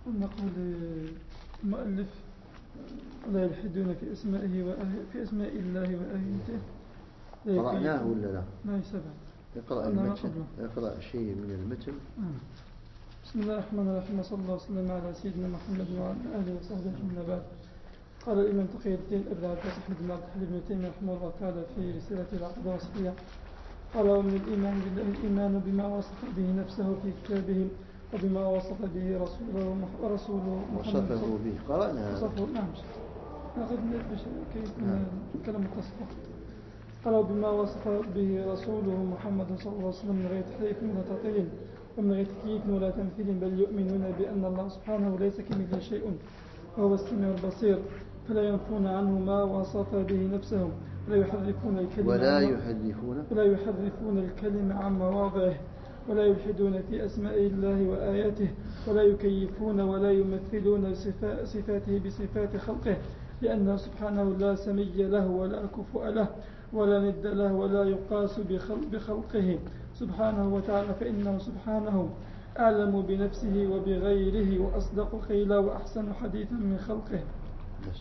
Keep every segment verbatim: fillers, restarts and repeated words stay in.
نقول المؤلف ولا يلحدون في أسمائه وآياته في أسماء الله وآياته. قرأناه ولا لا؟ ما يسبع. يقرأ المتن، يقرأ شيء من المتن. بسم الله الرحمن الرحيم، صلى الله وسلم على سيدنا محمد وعلى آله وصحبه أجمعين. بعد، قال الإمام تقي الدين أبي العباس أحمد بن عبد الحليم بن تيمية رحمه الله تعالى في رسالته العقيدة الواسطية، قال: ومن الإيمان بالله الإيمان بما وصف به نفسه في كتابه وبما وصف به رسوله ورسوله محمد وصفه به. قرأنا وصفه. نعم، ناخذ كيف كلام التصفح. قال: بما وصف به رسوله محمد صلى الله عليه وسلم من غير تحريف ولا تعطيل ومن غير تكييف ولا تمثيل، بل يؤمنون بأن الله سبحانه ليس كمثله شيء وهو السميع البصير، فلا ينفون عنه ما وصف به نفسه ولا يحرفون الكلمة ولا يحرفون ولا يحرفون الكلمة عن مواضعه ولا يلحدون في أسماء الله وآياته ولا يكيفون ولا يمثلون صفاته بصفات خلقه، لأنه سبحانه لا سمي له ولا كفؤ له ولا ند له ولا يقاس بخلقه سبحانه وتعالى، فإنه سبحانه أعلم بنفسه وبغيره وأصدق قيلا وأحسن حديثا من خلقه. بس.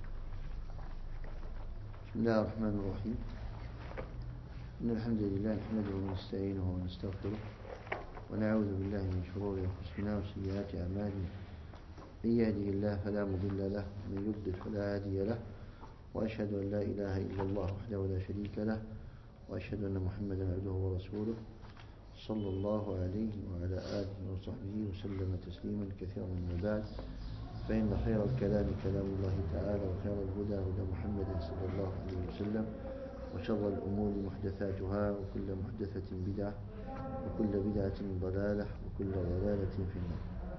بسم الله الرحمن الرحيم. إن الحمد لله نحمده ونستعينه ونستغفره ونعوذ بالله من شرور أنفسنا وسيئات أعمالنا، من يهده الله فلا مضل له ومن يضلل فلا هادي له، وأشهد أن لا إله إلا الله وحده لا شريك له، وأشهد أن محمدا عبده ورسوله صلى الله عليه وعلى آله وصحبه وسلم تسليما كثيرا. من بعد، فإن خير الكلام كلام الله تعالى، وخير الهدى هدى محمد صلى الله عليه وسلم، وشر الأمور محدثاتها، وكل محدثة بدعة، وكل بدعة ضلالة، وكل ضلالة في النار.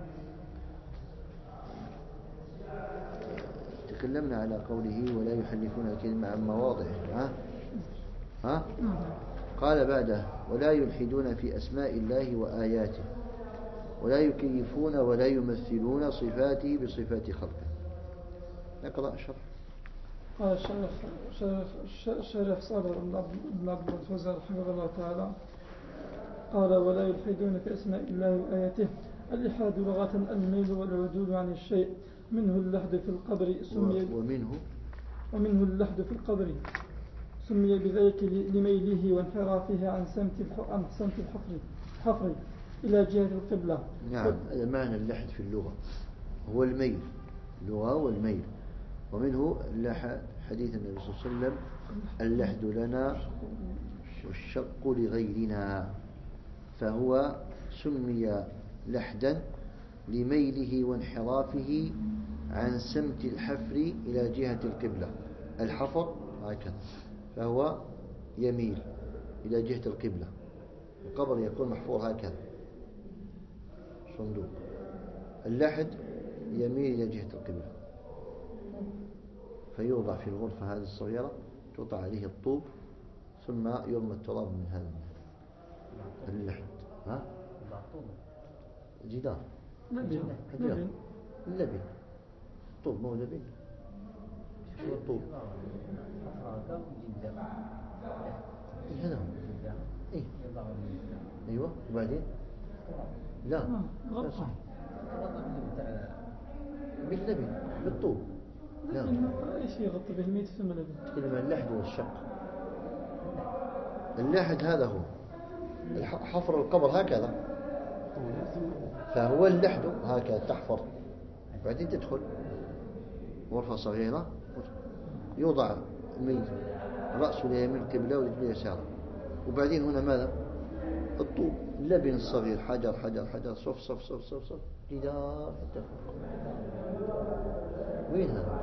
تكلمنا على قوله ولا يحرفون الكلمة عن مواضعه. ها؟ ها؟ قال بعده: ولا يلحدون في أسماء الله وآياته ولا يكيفون ولا يمثلون صفاته بصفات خلقه. نقرأ شرح. قال الشرح شرح صالح بن عبد الفوزان رحمه الله تعالى، قال: ولا يلحدون في أسماء الله وآياته. الإلحاد لغة الميل والعدول عن الشيء، منه اللحد في القبر سمي ومنه ومنه اللحد في القبر سمي بذلك لميله وانحرافه عن سمت عن سمت الحفر حفر إلى جهة القبلة. نعم، هذا معنى اللحد في اللغة، هو الميل، اللغة والميل. ومنه حديث النبي صلى الله عليه وسلم: اللحد لنا والشق لغيرنا، فهو سمي لحدا لميله وانحرافه عن سمت الحفر إلى جهة القبلة. الحفر هكذا، فهو يميل إلى جهة القبلة. القبر يكون محفور هكذا، صندوق. اللحد يميل إلى جهة القبلة، فيوضع في الغرفة هذه الصغيرة، توضع عليه الطوب، ثم يرمى التراب من هذا اللحد. ها؟ جدار لبن لبن لبن طوب، مو لبن، شو الطوب؟ هذا هو. إيه؟ أيوة. وبعدين لا لا صح، باللبن بالطوب. لا، ايش يغطي به الميت ثم لبن؟ تكلم عن اللحد والشق. اللحد هذا هو حفر القبر هكذا، فهو اللحد هكذا، تحفر، بعدين تدخل غرفة صغيرة، يوضع الميت رأسه ليمين القبلة ورجله يساره، وبعدين هنا ماذا؟ الطوب، اللبن الصغير، حجر حجر حجر، صف صف صف صف صف، جدار حتى فوق. وين هذا؟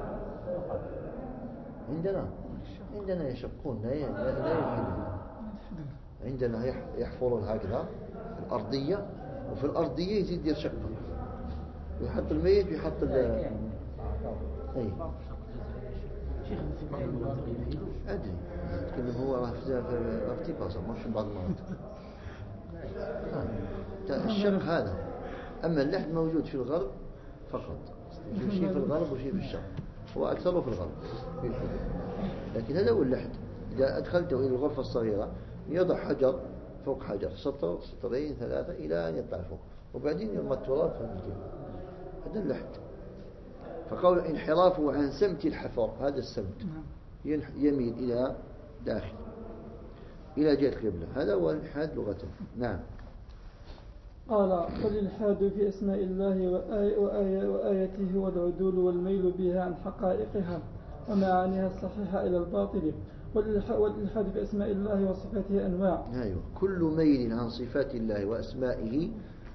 عندنا عندنا يشقون، لا لا يلحدون. عندنا يحفرون هكذا الأرضية، وفي الأرضية يزيد يشق، ويحط الميت ويحط ال أي شيخ في بعض المناطق يلحدون. أدري، لكن هو في باصة ما في بعض المناطق. الشق هذا. أما اللحد موجود في الغرب فقط، شيء في الغرب وشيء في الشرق، هو أكثره في الغرب في الحدود. لكن هذا هو اللحد. إذا أدخلته إلى الغرفة الصغيرة يضع حجر فوق حجر، سطر سطرين ثلاثة إلى أن يطلع فوق، وبعدين يرمى التراب في الجهة. هذا اللحد. فقول انحرافه عن سمت الحفر، هذا السمت يميل إلى داخل إلى جهة القبلة، هذا هو الإلحاد لغة. نعم. قال والإلحاد في أسماء الله وآي وآي وآياته والعدول والميل بها عن حقائقها ومعانيها الصحيحة إلى الباطل. والإلحاد في أسماء الله وصفاته أنواع. أيوة. كل ميل عن صفات الله وأسمائه،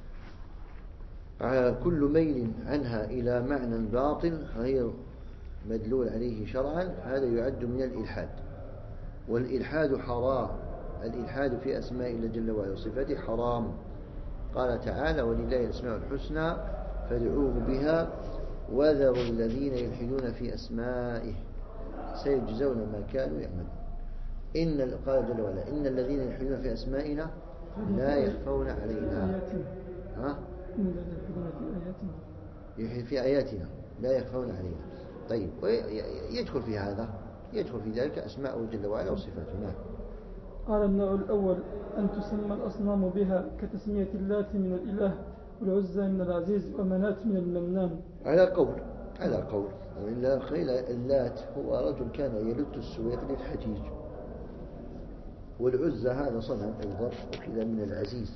كل ميل عنها إلى معنى باطل غير مدلول عليه شرعا، هذا يعد من الإلحاد. والإلحاد حرام، الإلحاد في أسماء الله جل وعلا وصفاته حرام. قال تعالى ولله الأسماء الحسنى فادعوه بها وذروا الذين يلحدون في أسمائه سيجزون ما كانوا يعملون. إن قال جل وعلا إن الذين يلحدون في أسمائنا لا يخفون علينا. ها؟ في آياتنا لا يخفون علينا. طيب، يدخل في هذا، يدخل في ذلك أسماءه جل وعلا وصفاته. نعم. قال النوع الأول أن تسمى الأصنام بها كتسمية اللات من الإله والعزى من العزيز ومنات من المنان. على قول على قول وإلا قيل اللات هو رجل كان يلت السويق للحجيج، والعزى هذا صنم أيضا أخذ من العزيز،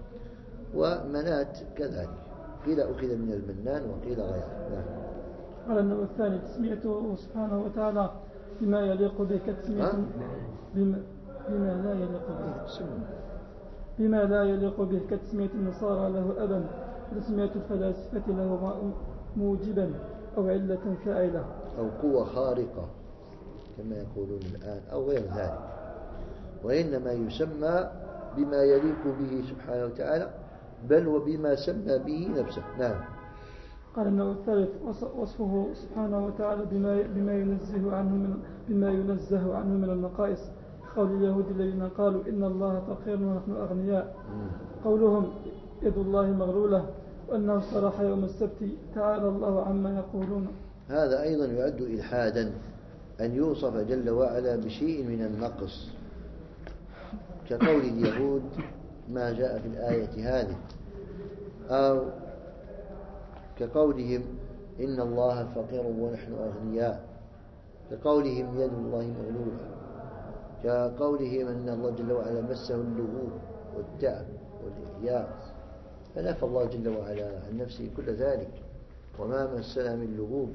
ومنات كذلك قيل أخذ من المنان وقيل غيره. نعم. قال النوع الثاني تسميته سبحانه وتعالى بما يليق به كتسمية بما, بما لا يليق به بما لا يليق به كتسمية النصارى له أبا وتسمية الفلاسفة له موجبا أو علة فاعلة أو قوة خارقة كما يقولون الآن أو غير ذلك، وإنما يسمى بما يليق به سبحانه وتعالى بل وبما سمى به نفسه. نعم. قال النوع الثالث وصفه سبحانه وتعالى بما بما ينزه عنه من بما ينزه عنه من النقائص، قول اليهود الذين قالوا إن الله فقير ونحن أغنياء، قولهم يد الله مغلولة، وأنه صرح يوم السبت تعالى الله عما يقولون. هذا أيضا يعد إلحادا أن يوصف جل وعلا بشيء من النقص، كقول اليهود ما جاء في الآية هذه، أو كقولهم إن الله فقير ونحن أغنياء، كقولهم يد الله مغلولة، كقولهم أن الله جل وعلا مسه اللغوب والتعب والإحياء، فنفى الله جل وعلا عن نفسه كل ذلك، وما مسنا من لغوب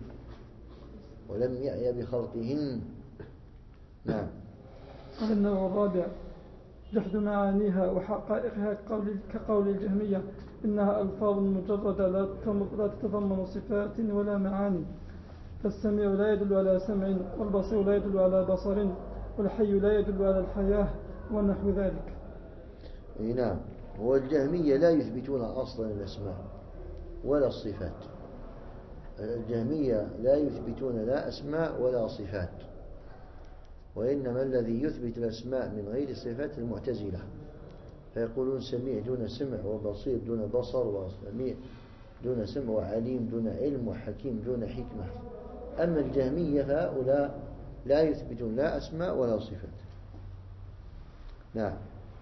ولم يعي بخلقهن. نعم. قال النوع الرابع جحد معانيها وحقائقها كقول الجهمية إنها ألفاظ مجردة لا تتضمن صفات ولا معاني، فالسميع لا يدل على سمع، والبصير لا يدل على بصر، والحي لا يدل على الحياة ونحو ذلك. نعم. والجهمية لا يثبتون أصلا الأسماء ولا الصفات، الجهمية لا يثبتون لا أسماء ولا صفات، وإنما الذي يثبت الأسماء من غير الصفات المعتزلة، فيقولون سميع دون سمع، وبصير دون بصر، وسميع دون سمع، وعليم دون علم، وحكيم دون حكمة. أما الجهمية فهؤلاء لا يثبتون لا أسماء ولا صفات. نعم.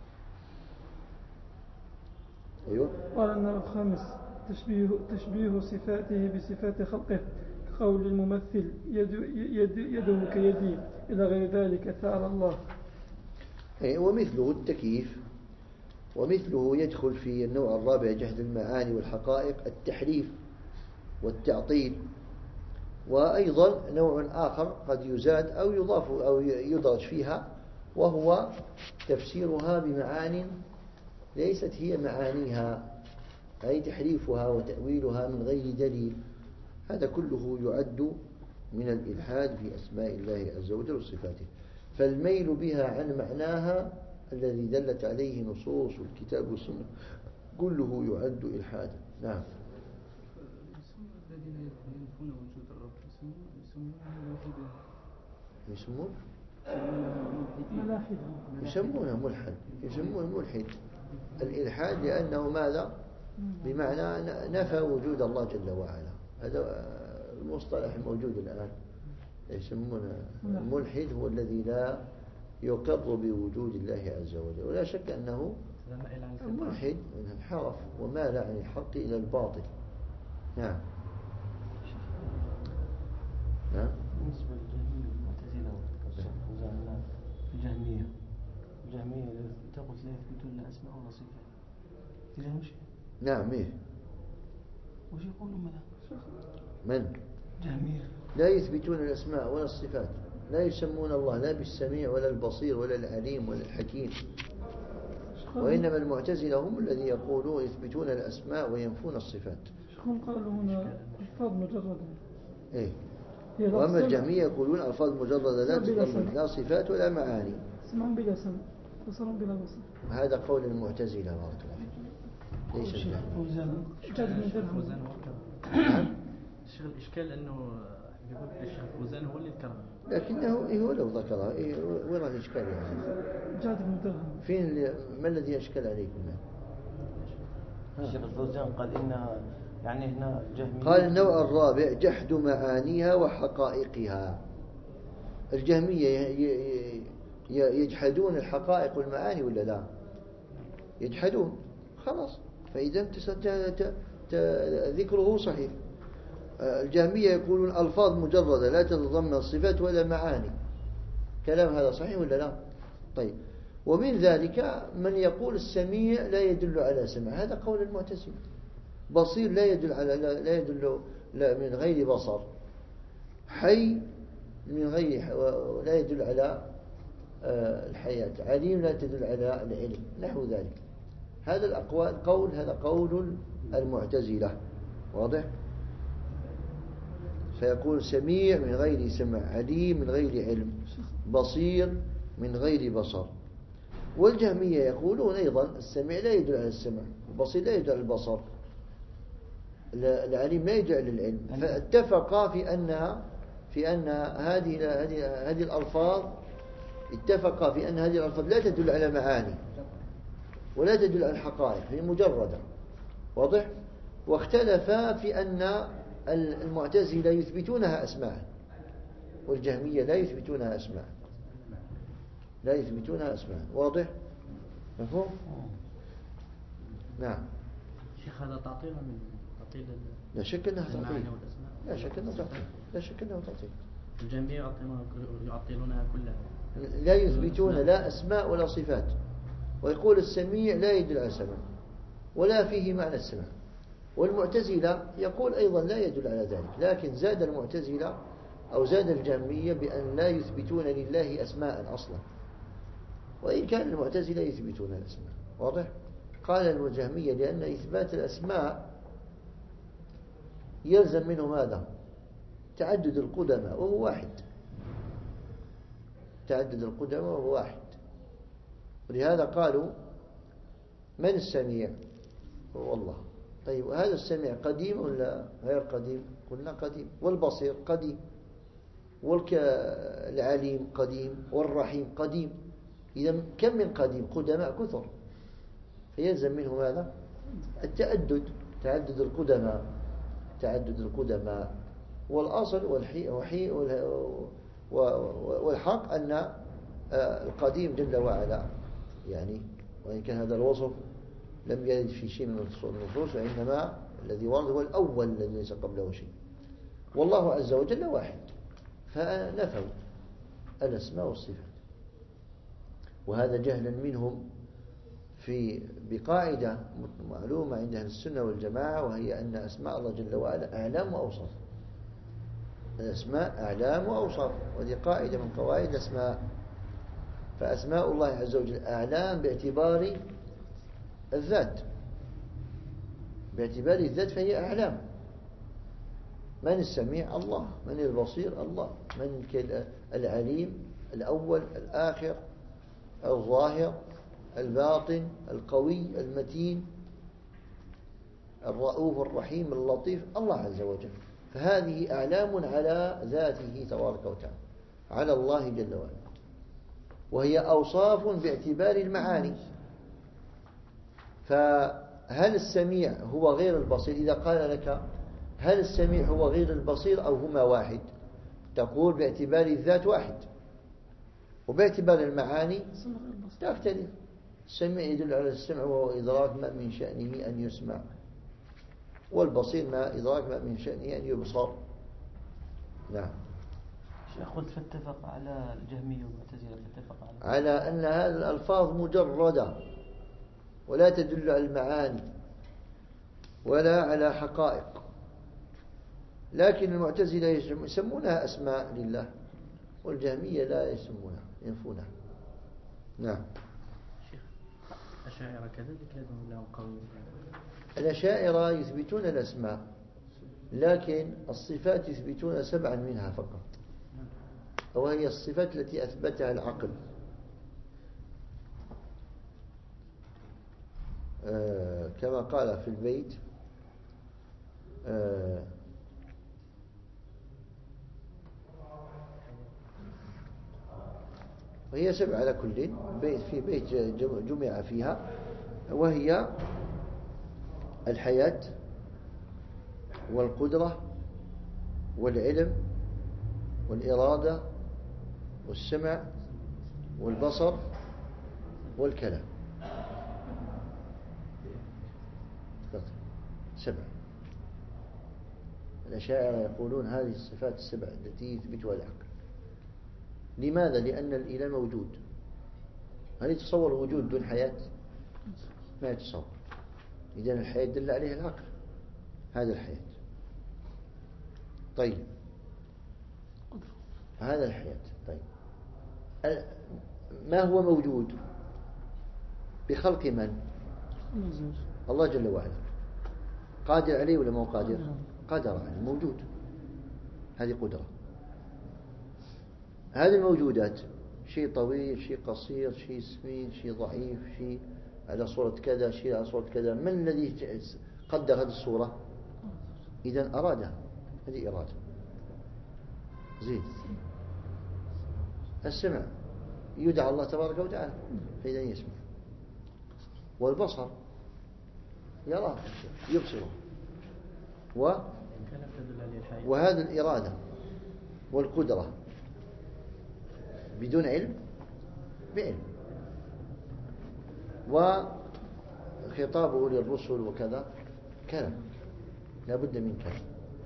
أيوة. قال النوع الخامس تشبيه, تشبيه صفاته بصفات خلقه، كقول الممثل يد يد يده كيدي إلى غير ذلك تعالى الله. ومثله التكييف، ومثله يدخل في النوع الرابع جهد المعاني والحقائق التحريف والتعطيل. وأيضا نوع آخر قد يزاد أو يضاف أو يدرج فيها، وهو تفسيرها بمعان ليست هي معانيها، أي تحريفها وتأويلها من غير دليل. هذا كله يعد من الإلحاد في أسماء الله عز وجل وصفاته. فالميل بها عن معناها الذي دلت عليه نصوص الكتاب والسنة كله يعد إلحادا. نعم. الذين ينفون وجود الرب يسمون يسمونه يسمونه ملحد، يسمونه ملحد. الإلحاد لأنه ماذا؟ بمعنى نفى وجود الله جل وعلا. هذا المصطلح الموجود الآن، يسمونه الملحد هو الذي لا يقر بوجود الله عز وجل، ولا شك أنه الملحد انحرف ومال عن الحق إلى الباطل. نعم. ها؟ بالنسبة للجهمية والمعتزلة والشيخ فوزان، الجهمية الجهمية تقول لا يثبتون لا أسماء ولا صفات، إذا مش نعم. إيه وش يقولون ماذا؟ من؟ جهمية لا يثبتون الأسماء ولا الصفات، لا يسمون الله لا بالسميع ولا البصير ولا العليم ولا الحكيم، وإنما المعتزلة هم الذي يقولون يثبتون الأسماء وينفون الصفات. شيخهم قالوا هنا ألفاظ مجردة. إيه. هي وأما لفظ الجهمية يقولون ألفاظ مجردة لا بلا تتضمن سمع. لا صفات ولا معاني. سمع بلا سمع، بصر بلا بصر. هذا قول المعتزلة بارك الله فيك، ليس الشيخ الجهمية. فوزان جاد من الشيخ درهم. فوزان هو الكرم. الشيخ الإشكال أنه يقول الشيخ فوزان هو اللي الكرم، لكنه إيه هو لو ذكرها إيه وين الإشكال يعني؟ جاد من درهم. فين اللي ما الذي أشكل عليكم يعني؟ الشيخ الفوزان قال إنها يعني هنا جهمية. قال النوع الرابع جحد معانيها وحقائقها. الجهمية يجحدون الحقائق والمعاني ولا لا؟ يجحدون، خلاص، فإذا ذكره صحيح. الجهمية يقولون ألفاظ مجردة لا تتضمن صفات ولا معاني. كلام هذا صحيح ولا لا؟ طيب، ومن ذلك من يقول السميع لا يدل على سمع، هذا قول المعتزلة. بصير لا يدل على لا يدل لا من غير بصر. حي من غير لا يدل على الحياة. عليم لا تدل على العلم، نحو ذلك. هذا الأقوال قول هذا قول المعتزلة، واضح؟ فيقول سميع من غير سمع، عليم من غير علم، بصير من غير بصر. والجهمية يقولون أيضا السميع لا يدل على السمع، البصير لا يدل على البصر، العليم لا يدل على العلم. فاتفقا في أنها في أن هذه هذه هذه الألفاظ اتفقا في أن هذه الألفاظ لا تدل على معاني ولا تدل على الحقائق، هي مجردة، واضح؟ واختلفا في أن المعتزلة يثبتونها أسماء والجهمية لا يثبتونها أسماء لا يثبتونها أسماء، واضح؟ مفهوم؟ نعم. شيخ هذا تعطيل من تعطيل لا شك أنها تعطيل، لا شك أنها تعطيل، لا شك أنها تعطيل. الجهمية يعطلونها كلها، لا يثبتون لا أسماء ولا صفات، ويقول السميع لا يدل على السمع ولا فيه معنى السمع. والمعتزلة يقول أيضا لا يدل على ذلك، لكن زاد المعتزلة أو زاد الجهمية بأن لا يثبتون لله أسماء أصلا، وإن كان المعتزلة يثبتون الأسماء، واضح؟ قال الجهمية لأن إثبات الأسماء يلزم منه ماذا؟ تعدد القدماء وهو واحد، تعدد القدماء وهو واحد. ولهذا قالوا من السميع؟ هو الله. طيب، وهذا السميع قديم ولا غير قديم؟ قلنا قديم. والبصير قديم، والعليم قديم، والرحيم قديم. إذا كم من قديم؟ قدماء كثر، فيلزم منه ماذا؟ التعدد، تعدد القدماء، تعدد القدماء. والأصل والحي والحق أن القديم جل وعلا يعني، وإن كان هذا الوصف لم يرد في شيء من النصوص، وإنما الذي ورد هو الأول الذي ليس قبله شيء. والله عز وجل واحد، فنفوا الأسماء والصفات. وهذا جهلا منهم في بقاعدة معلومة عند أهل السنة والجماعة، وهي أن أسماء الله جل وعلا أعلام وأوصاف. الأسماء أعلام وأوصاف، وهذه قاعدة من قواعد الأسماء. فأسماء الله عز وجل أعلام باعتبار الذات، باعتبار الذات فهي أعلام. من السميع؟ الله. من البصير؟ الله. من العليم؟ الأول الآخر الظاهر الباطن القوي المتين الرؤوف الرحيم اللطيف، الله عز وجل. فهذه أعلام على ذاته تبارك وتعالى، على الله جل وعلا، وهي أوصاف باعتبار المعاني. فهل السميع هو غير البصير؟ إذا قال لك هل السميع هو غير البصير أو هما واحد؟ تقول باعتبار الذات واحد، وباعتبار المعاني تختلف. السميع يدل على السمع وهو إدراك ما من شأنه أن يسمع، والبصير ما إدراك ما من شأنه أن يبصر. نعم. شيخ قلت فاتفق على الجهمية والمعتزلة فاتفق على على أن هذه الألفاظ مجردة ولا تدل على المعاني ولا على حقائق، لكن المعتزلة يسمونها أسماء لله والجهمية لا يسمونها، ينفونها. نعم. شيخ الأشاعرة كذلك لازم لهم قول. الأشاعرة يثبتون الأسماء لكن الصفات يثبتون سبعا منها فقط، وهي الصفات التي أثبتها العقل، آه كما قال في البيت آه وهي سبعة على كل بيت، في بيت جمع فيها، وهي الحياة والقدرة والعلم والإرادة والسمع والبصر والكلام، سبع. الأشاعرة يقولون هذه الصفات السبع التي يثبتها العقل. لماذا؟ لأن الإله موجود. هل يتصور وجود دون حياة؟ ما يتصور. إذن الحياة دل عليها العقل، هذا الحياة. طيب هذا الحياة. طيب ما هو موجود بخلق من؟ الله جل وعلا. قادر عليه ولا مو قادر؟ قادر عليه، موجود، هذه قدرة. هذه الموجودات شيء طويل، شيء قصير، شيء سمين، شيء ضعيف، شيء على صورة كذا، شيء على صورة كذا. من الذي قدر هذه الصورة؟ إذن أرادها، هذه إرادة. زين. السمع يدعى الله تبارك وتعالى فإذا يسمع. والبصر يراه يبصره. و وهذا الإرادة والقدرة بدون علم بعلم. وخطابه للرسل وكذا كلام، لا بد من كلام.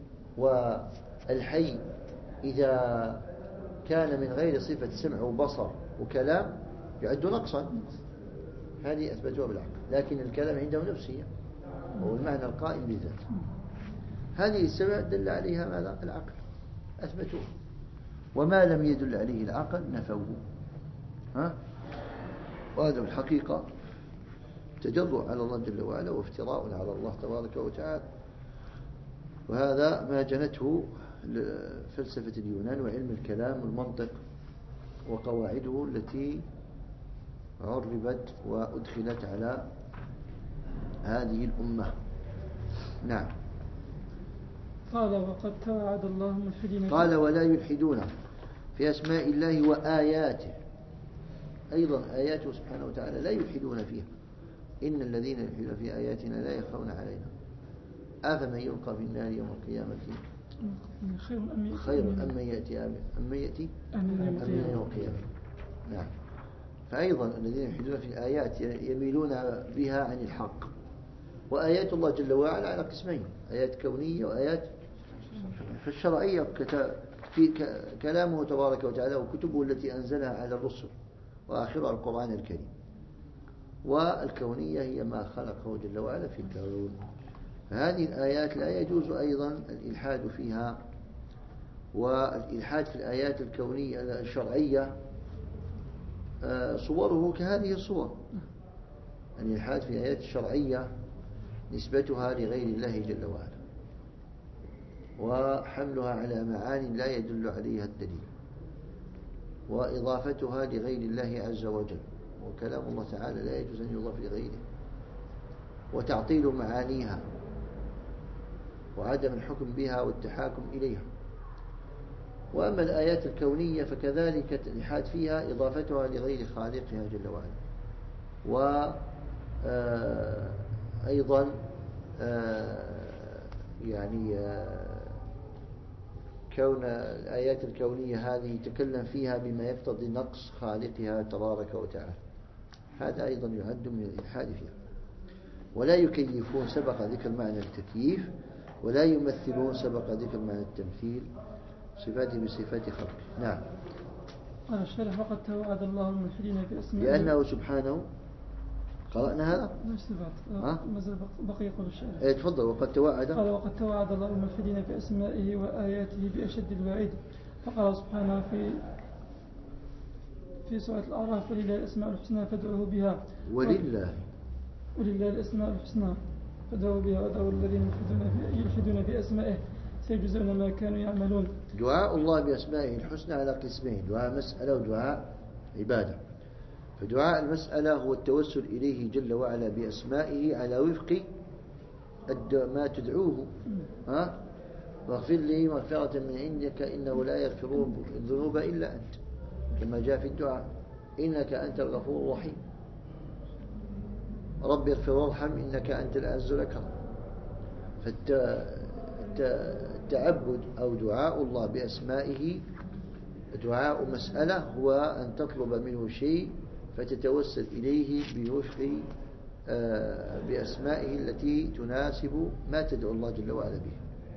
والحي إذا كان من غير صفة سمع وبصر وكلام يعد نقصا، هذه أثبتوها بالعقل. لكن الكلام عندهم نفسية وهو المعنى القائم بذاته. هذه السبع دل عليها ماذا؟ العقل، أثبتوه. وما لم يدل عليه العقل نفوه. ها؟ وهذا الحقيقة تجرؤ على الله جل وعلا وافتراء على الله تبارك وتعالى. وهذا ما جنته فلسفة اليونان وعلم الكلام والمنطق وقواعده التي عربت وأدخلت على هذه الأمة. نعم. قال وقد توعد الله الملحدين. قال ولا يلحدون في أسماء الله وآياته، أيضا آياته سبحانه وتعالى لا يلحدون فيها. إن الذين يلحدون في آياتنا لا يخفون علينا أفمن يلقى في النار يوم القيامة خير أم من يأتي أم يأتي أم يوم القيامة. نعم. فأيضا الذين يلحدون في الآيات يميلون بها عن الحق. وآيات الله جل وعلا على قسمين، آيات كونية وآيات فالشرعية في كلامه تبارك وتعالى وكتبه التي أنزلها على الرسل وآخرها القرآن الكريم. والكونية هي ما خلقه جل وعلا في الكون. فهذه الآيات لا يجوز أيضا الإلحاد فيها. والإلحاد في الآيات الكونية الشرعية صوره كهذه الصور. الإلحاد في الآيات الشرعية نسبتها لغير الله جل وعلا وحملها على معاني لا يدل عليها الدليل وإضافتها لغير الله عز وجل. وكلام الله تعالى لا يجوز أن يضاف لغيره. وتعطيل معانيها وعدم الحكم بها والتحاكم إليها. وأما الآيات الكونية فكذلك الإلحاد فيها إضافتها لغير خالقها جل وعلا. وأيضا يعني كون الآيات الكونية هذه يتكلم فيها بما يقتضي نقص خالقها تبارك وتعالى، هذا أيضا يعد من الإلحاد فيها. ولا يكيفون سبق ذكر معنى التكييف، ولا يمثلون سبق ذكر معنى التمثيل. صفاته بصفات خلقه. نعم. قال الشارح وقد توعد الله الملحدين في أسمائه لأنه سبحانه قرأنا هذا؟ مش صفات ها؟ مازال بقي يقول الشارح. ايه تفضل. وقد توعد قال وقد توعد الله الملحدين في أسمائه وآياته بأشد الوعيد، فقال سبحانه في في سورة الأعراف: ولله الأسماء الحسنى فادعوه بها. ولله ولله الأسماء الحسنى فادعوه بها وذروا الذين يلحدون في, يلحدون في أسمائه سيجزون ما كانوا يعملون. دعاء الله بأسمائه الحسنى على قسمين: دعاء مسألة ودعاء عبادة. فدعاء المسألة هو التوسل إليه جل وعلا بأسمائه على وفق ما تدعوه. ها؟ واغفر لي مغفرة من عندك إنه لا يغفر الذنوب إلا أنت، كما جاء في الدعاء: إنك أنت الغفور الرحيم. رب اغفر وارحم إنك أنت الأعز الأكرم. فالتعبد أو دعاء الله بأسمائه دعاء مسألة، هو أن تطلب منه شيء فتتوسل إليه بوفق بأسمائه التي تناسب ما تدعو الله جل وعلا به.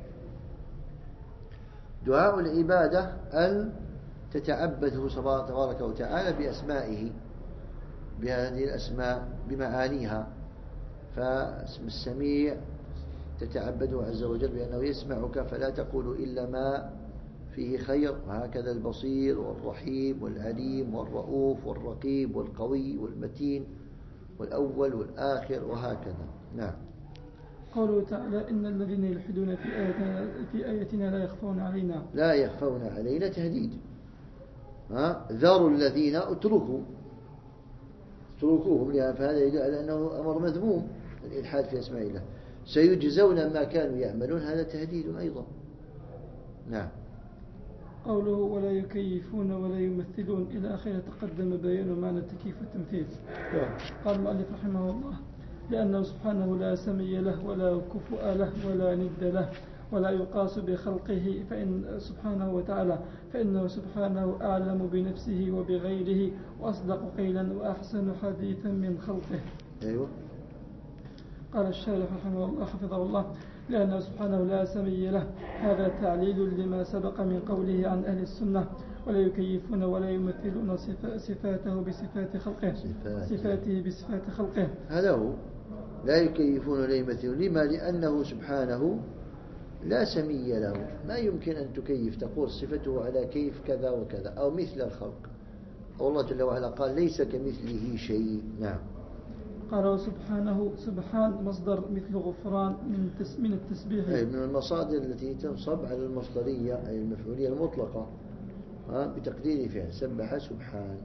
دعاء العبادة أن تتعبده تبارك وتعالى بأسمائه، بهذه الأسماء بمعانيها. فاسم السميع تتعبده عز وجل بأنه يسمعك فلا تقول إلا ما فيه خير، وهكذا البصير والرحيم والعليم والرؤوف والرقيب والقوي والمتين والأول والآخر وهكذا. نعم. قوله تعالى: إن الذين يلحدون في آياتنا, في آياتنا لا يخفون علينا. لا يخفون علينا تهديد. ها؟ ذروا الذين اتركوا اتركوهم لها، فهذا يدل على أنه أمر مذموم الإلحاد في أسماء الله. سيجزون ما كانوا يعملون، هذا تهديد أيضا. نعم. قوله: ولا يكيفون ولا يمثلون إلى آخره تقدم بيان معنى التكييف والتمثيل. قال المؤلف رحمه الله: لأنه سبحانه لا سمي له ولا كفؤ له ولا ند له ولا يقاس بخلقه، فإن سبحانه وتعالى فإنه سبحانه أعلم بنفسه وبغيره وأصدق قيلا وأحسن حديثا من خلقه. أيوة. قال الشارح رحمه الله حفظه الله: لأنه سبحانه لا سمي له، هذا تعليل لما سبق من قوله عن أهل السنة: ولا يكيفون ولا يمثلون صفاته بصفات خلقه صفاته بصفات خلقه. هذا هو. لا يكيفون ولا يمثلون. لما؟ لأنه سبحانه لا سمي له، ما يمكن أن تكيف تقول صفته على كيف كذا وكذا أو مثل الخلق. الله جل وعلا قال: ليس كمثله شيء. نعم. قال سبحانه: سبحان مصدر مثل غفران من من التسبيح، أي من المصادر التي تنصب على المصدرية أي المفعولية المطلقة بتقدير فعل سبح سبحان،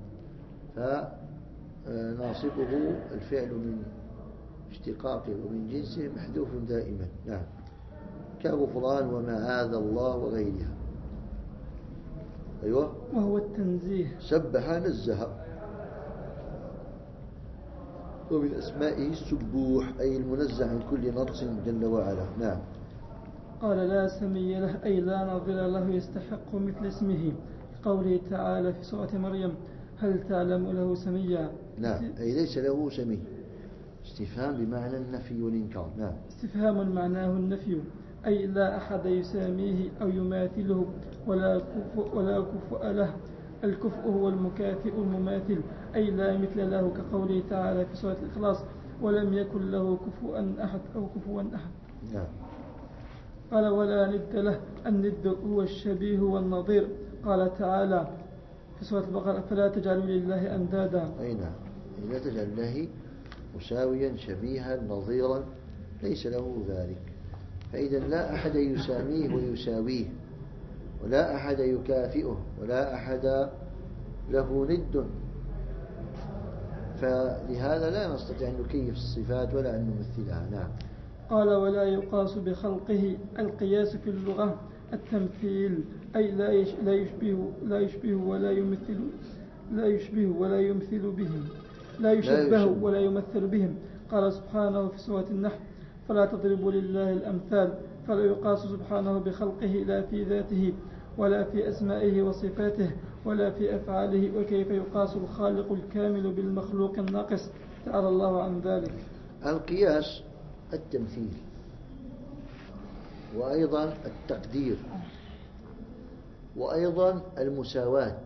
فناصبه الفعل من اشتقاقه ومن جنسه محذوف دائما. نعم. كغفران ومعاذ الله وغيرها. أيوة. وهو التنزيه. سبح نزه. ومن أسمائه السبوح أي المنزه عن كل نقص جل وعلا. نعم. قال: لا سمي له أي لا نظير له يستحق مثل اسمه، قوله تعالى في سورة مريم: هل تعلم له سميا. نعم. أي ليس له سمي. استفهام بمعنى النفي والإنكار. نعم. استفهام معناه النفي، أي لا أحد يساميه أو يماثله ولا كفؤ ولا كفؤ له. الكفء هو المكافئ المماثل، أي لا مثل له، كقوله تعالى في سورة الإخلاص: ولم يكن له كفوا أحد أو كفوا أحد. نعم. قال: ولا ند له. الند هو الشبيه والنظير. قال تعالى في سورة البقرة: فلا تجعلوا لله أندادا. أي نعم. لا تجعل الله مساويا شبيها نظيرا، ليس له ذلك. فإذا لا أحد يساميه ويساويه، ولا أحد يكافئه، ولا أحد له ند. فلهذا لا نستطيع أن نكيف الصفات ولا أن نمثلها. نعم. قال: ولا يقاس بخلقه. القياس في اللغة التمثيل، أي لا يشبه لا يشبه ولا يمثل لا يشبه ولا يمثل بهم لا يشبه ولا يمثل بهم. قال سبحانه في سورة النحل: فلا تضربوا لله الأمثال. فلا يقاس سبحانه بخلقه لا في ذاته ولا في أسمائه وصفاته ولا في أفعاله، وكيف يقاس الخالق الكامل بالمخلوق الناقص؟ تعالى الله عن ذلك. القياس التمثيل، وأيضا التقدير، وأيضا المساواة،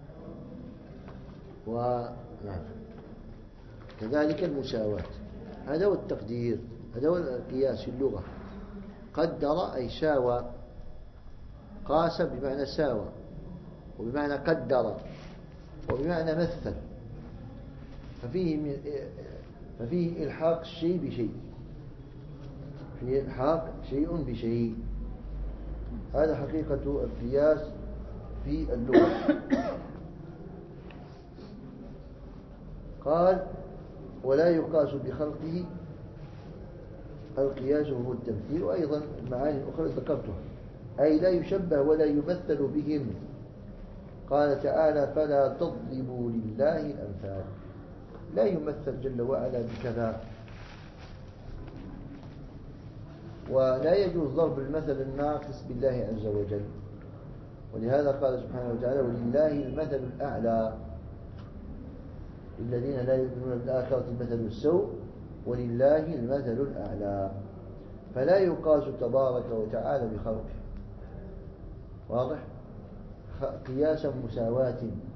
و نعم كذلك المساواة. هذا هو التقدير، هذا هو القياس في اللغة. قدر أي ساوى، قاس بمعنى ساوى، وبمعنى قدر، وبمعنى مثل. ففيه ففيه إلحاق الشيء بشيء، فيه إلحاق شيء بشيء. هذا حقيقة القياس في اللغة. قال ولا يقاس بخلقه، القياس هو التمثيل. وأيضا المعاني الأخرى ذكرتها، أي لا يشبه ولا يمثل بهم. قال تعالى فلا تضربوا لله الأمثال، لا يمثل جل وعلا بكذا، ولا يجوز ضرب المثل الناقص بالله عز وجل. ولهذا قال سبحانه وتعالى ولله المثل الأعلى، الذين لا يؤمنون بالآخرة المثل السوء ولله المثل الأعلى. فلا يقاس تبارك وتعالى بخلقه، واضح؟ قياسا مساواة.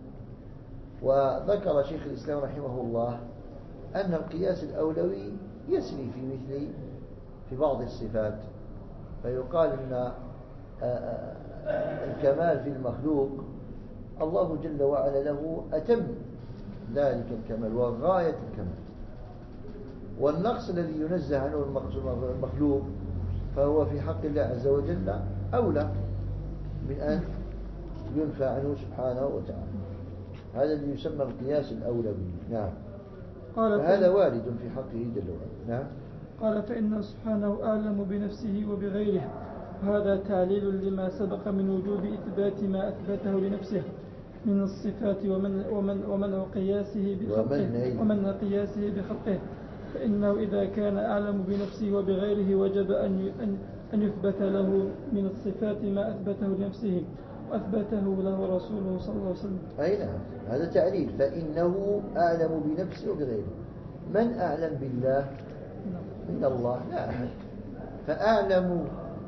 وذكر شيخ الإسلام رحمه الله أن القياس الأولوي يسري في مثل في بعض الصفات، فيقال أن الكمال في المخلوق الله جل وعلا له أتم ذلك الكمال وغاية الكمال، والنقص الذي ينزه عنه المخلوق فهو في حق الله عز وجل أولى من أن ينفى عنه سبحانه وتعالى. هذا اللي يسمى القياس الأولوي. نعم. قال هذا وارد في حقه جل وعلا. نعم. قال فإنه سبحانه أعلم بنفسه وبغيره، وهذا تعليل لما سبق من وجوب إثبات ما أثبته لنفسه من الصفات ومن ومن ومنع قياسه بخلقه ومنع قياسه بخلقه. فإنه إذا كان أعلم بنفسه وبغيره وجب أن أن يثبت له من الصفات ما أثبته لنفسه وأثبته له رسوله صلى الله عليه وسلم. أي نعم، هذا تعليل. فإنه أعلم بنفسه وبغيره. من أعلم بالله من الله؟ لا أحد. فأعلم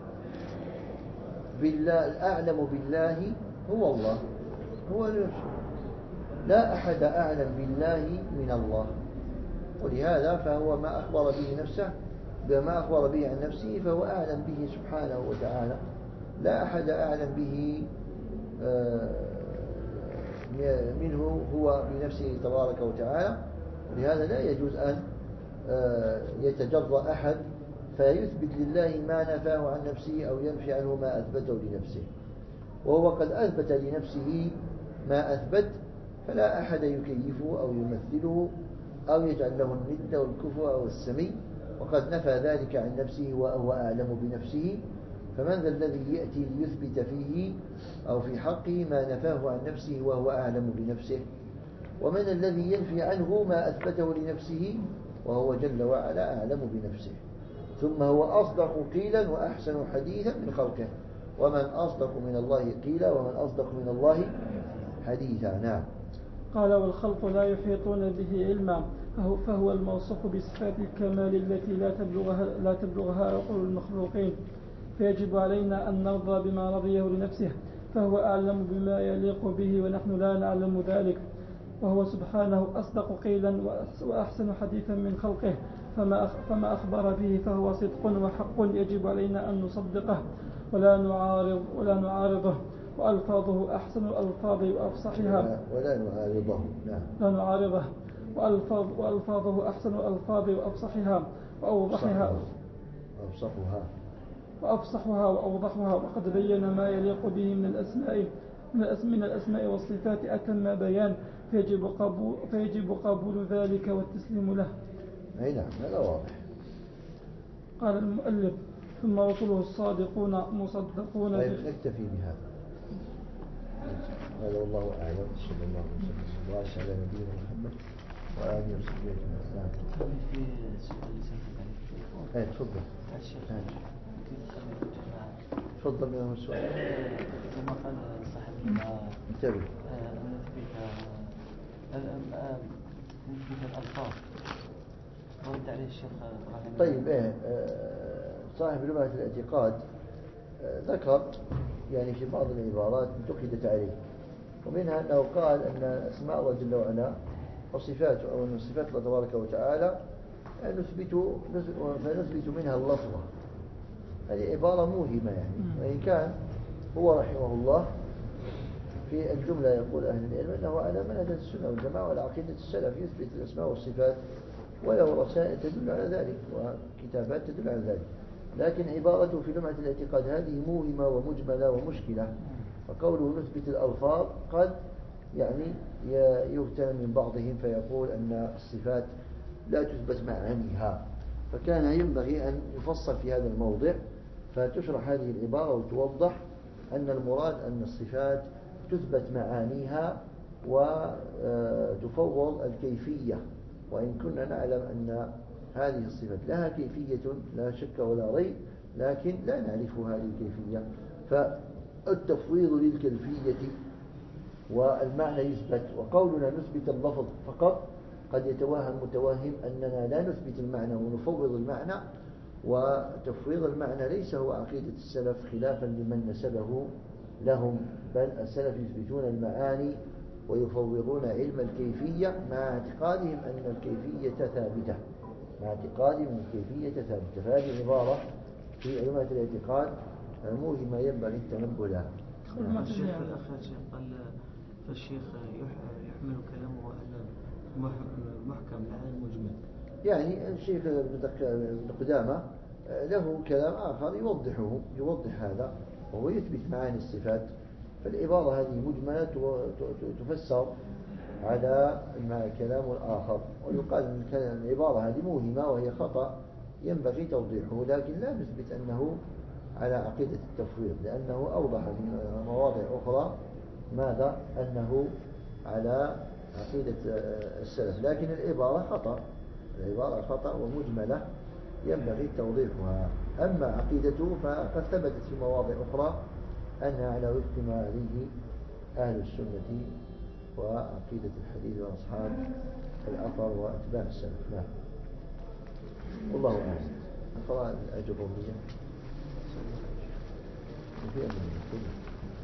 بالله، الأعلم بالله هو الله، هو نفسه. لا أحد أعلم بالله من الله. ولهذا فهو ما أخبر به نفسه بما أخبر به عن نفسه فهو أعلم به سبحانه وتعالى. لا أحد أعلم به منه هو بنفسه تبارك وتعالى. ولهذا لا يجوز أن يتجرأ أحد فيثبت لله ما نفاه عن نفسه أو ينفي عنه ما أثبته لنفسه، وهو قد أثبت لنفسه ما أثبت، فلا أحد يكيفه أو يمثله أو يجعل له الند والكفو أو السمي، وقد نفى ذلك عن نفسه وهو أعلم بنفسه. فمن ذا الذي يأتي ليثبت فيه أو في حقه ما نفاه عن نفسه وهو أعلم بنفسه؟ ومن الذي ينفي عنه ما أثبته لنفسه وهو جل وعلا أعلم بنفسه؟ ثم هو أصدق قيلا وأحسن حديثا من خلقه. ومن أصدق من الله قيلا ومن أصدق من الله حديثا. نعم. قال والخلق لا يحيطون به علما، فهو, فهو الموصوف بصفات الكمال التي لا تبلغها, لا تبلغها عقول المخلوقين، فيجب علينا أن نرضى بما رضيه لنفسه، فهو أعلم بما يليق به ونحن لا نعلم ذلك. وهو سبحانه أصدق قيلا وأحسن حديثا من خلقه، فما, فما أخبر به فهو صدق وحق يجب علينا أن نصدقه ولا نعارض ولا نعارضه. وألفاظه أحسن الألفاظ وأفصحها ولا نعارضه. نعم. لا نعارضه. وألفاظ وألفاظه أحسن الألفاظ وأفصحها وأوضحها وأفصحها وأفصحها وأوضحها. وقد بين ما يليق به من الأسماء من الأسماء والصفات أتم بيان، فيجب قبول, فيجب قبول ذلك والتسليم له. أي نعم، هذا واضح. قال المؤلف ثم رسله الصادقون مصدقون. طيب نكتفي بهذا. هذا والله أعلم. صلى الله عليه وسلم على نبينا محمد وآله وصحبه أجمعين. في سؤال لسه ايه تفضل. الشيخ تفضل من السؤال. ثم قال صاحب انتبه. نثبت الألفاظ ورد عليه الشيخ إبراهيم. طيب ايه صاحب لمعة الاعتقاد ذكر يعني في بعض العبارات انتقدت عليه، ومنها أنه قال أن أسماء الله جل وعلا وصفاته أو أن صفات الله تبارك وتعالى نثبت فنثبت منها اللفظة. هذه عبارة موهمة يعني، وإن كان هو رحمه الله في الجملة يقول أهل العلم أنه على منهج السنة والجماعة وعلى عقيدة السلف يثبت الأسماء والصفات، وله رسائل تدل على ذلك وكتابات تدل على ذلك، لكن عبارته في لمعة الاعتقاد هذه موهمة ومجملة ومشكلة. فقوله نثبت الألفاظ قد يعني يغتنم من بعضهم فيقول أن الصفات لا تثبت معانيها، فكان ينبغي أن يفصل في هذا الموضع فتشرح هذه العبارة وتوضح أن المراد أن الصفات تثبت معانيها وتفوض الكيفية، وإن كنا نعلم أن هذه الصفات لها كيفية لا شك ولا ريب، لكن لا نعرف هذه الكيفية، فالتفويض للكيفية والمعنى يثبت، وقولنا نثبت اللفظ فقط قد يتوهم متوهم أننا لا نثبت المعنى ونفوض المعنى، وتفويض المعنى ليس هو عقيدة السلف خلافا لمن نسبه لهم، بل السلف يثبتون المعاني ويفوضون علم الكيفية مع اعتقادهم أن الكيفية ثابتة مع اعتقادهم أن الكيفية ثابتة. فهذه عبارة في علماء الاعتقاد موهمة ينبغي التنبه لها. الشيخ الأخ قال فالشيخ يحمل كلامه على محكم لا على المجمل. يعني الشيخ ابن قدامة له كلام آخر يوضحه يوضح هذا، وهو يثبت معاني الصفات، فالعبارة هذه مجملة تفسر على كلام الآخر، ويقال أن العبارة هذه موهمة وهي خطأ ينبغي توضيحه، لكن لا نثبت أنه على عقيدة التفويض، لأنه أوضح في مواضع أخرى ماذا أنه على عقيدة السلف، لكن العبارة خطأ العبارة خطأ ومجملة ينبغي توضيحها. أما عقيدته فقد ثبتت في مواضع أخرى أنها على وفق ما عليه أهل السنة وعقيدة الحديث وأصحاب الأثر وأتباع السلف. نعم والله أعلم. القراءة الأجربية وفي أمر